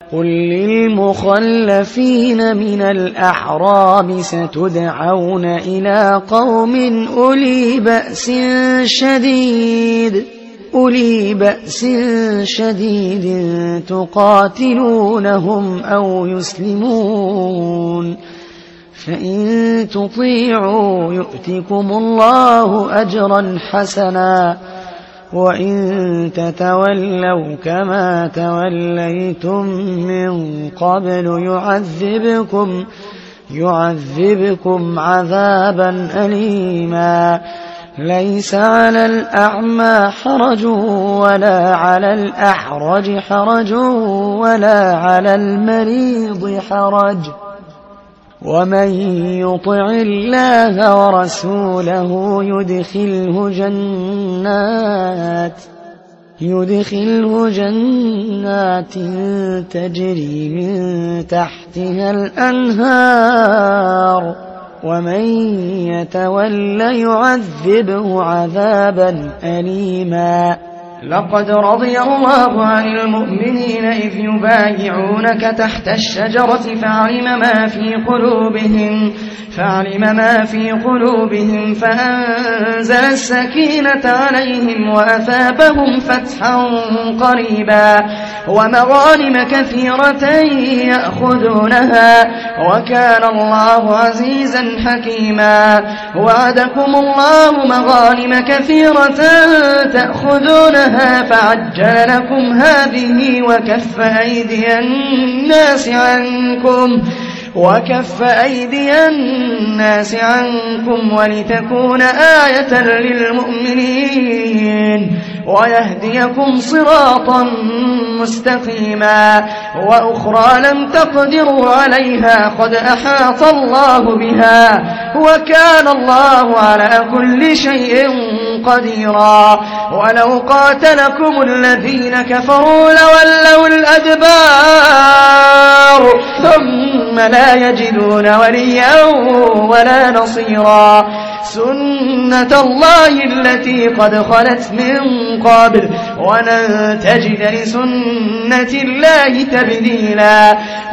قل للمخلفين من الأعراب ستدعون إلى قوم أولي بأس شديد تقاتلونهم أو يسلمون، فإن تطيعوا يؤتكم الله أجرا حسنا، وإن تتولوا كما توليتم من قبل يعذبكم عذابا أليما. ليس على الأعمى حرج ولا على الأعرج حرج ولا على المريض حرج، ومن يطع الله ورسوله يدخله جنات تجري من تحتها الأنهار، ومن يتول يعذبه عذابا أليما. لقد رضي الله عن المؤمنين إذ يبايعونك تحت الشجرة فعلم ما في قلوبهم فأنزل السكينة عليهم وأثابهم فتحا قريبا ومغانم كثيرة يأخذونها، وكان الله عزيزا حكيما. وعدكم الله مغانم كثيرة تأخذونها فعجل لكم هذه وكف أيدي الناس عنكم ولتكون آية للمؤمنين ويهديكم صراطا مستقيما. وأخرى لم تقدروا عليها قد أحاط الله بها، وكان الله على كل شيء قديرا. ولو قاتلكم الذين كفروا لولوا الأدبار ثم لا يجدون وليا ولا نصيرا. سنة الله التي قد خلت من قبل ولن تجد لسنة الله تبديلا.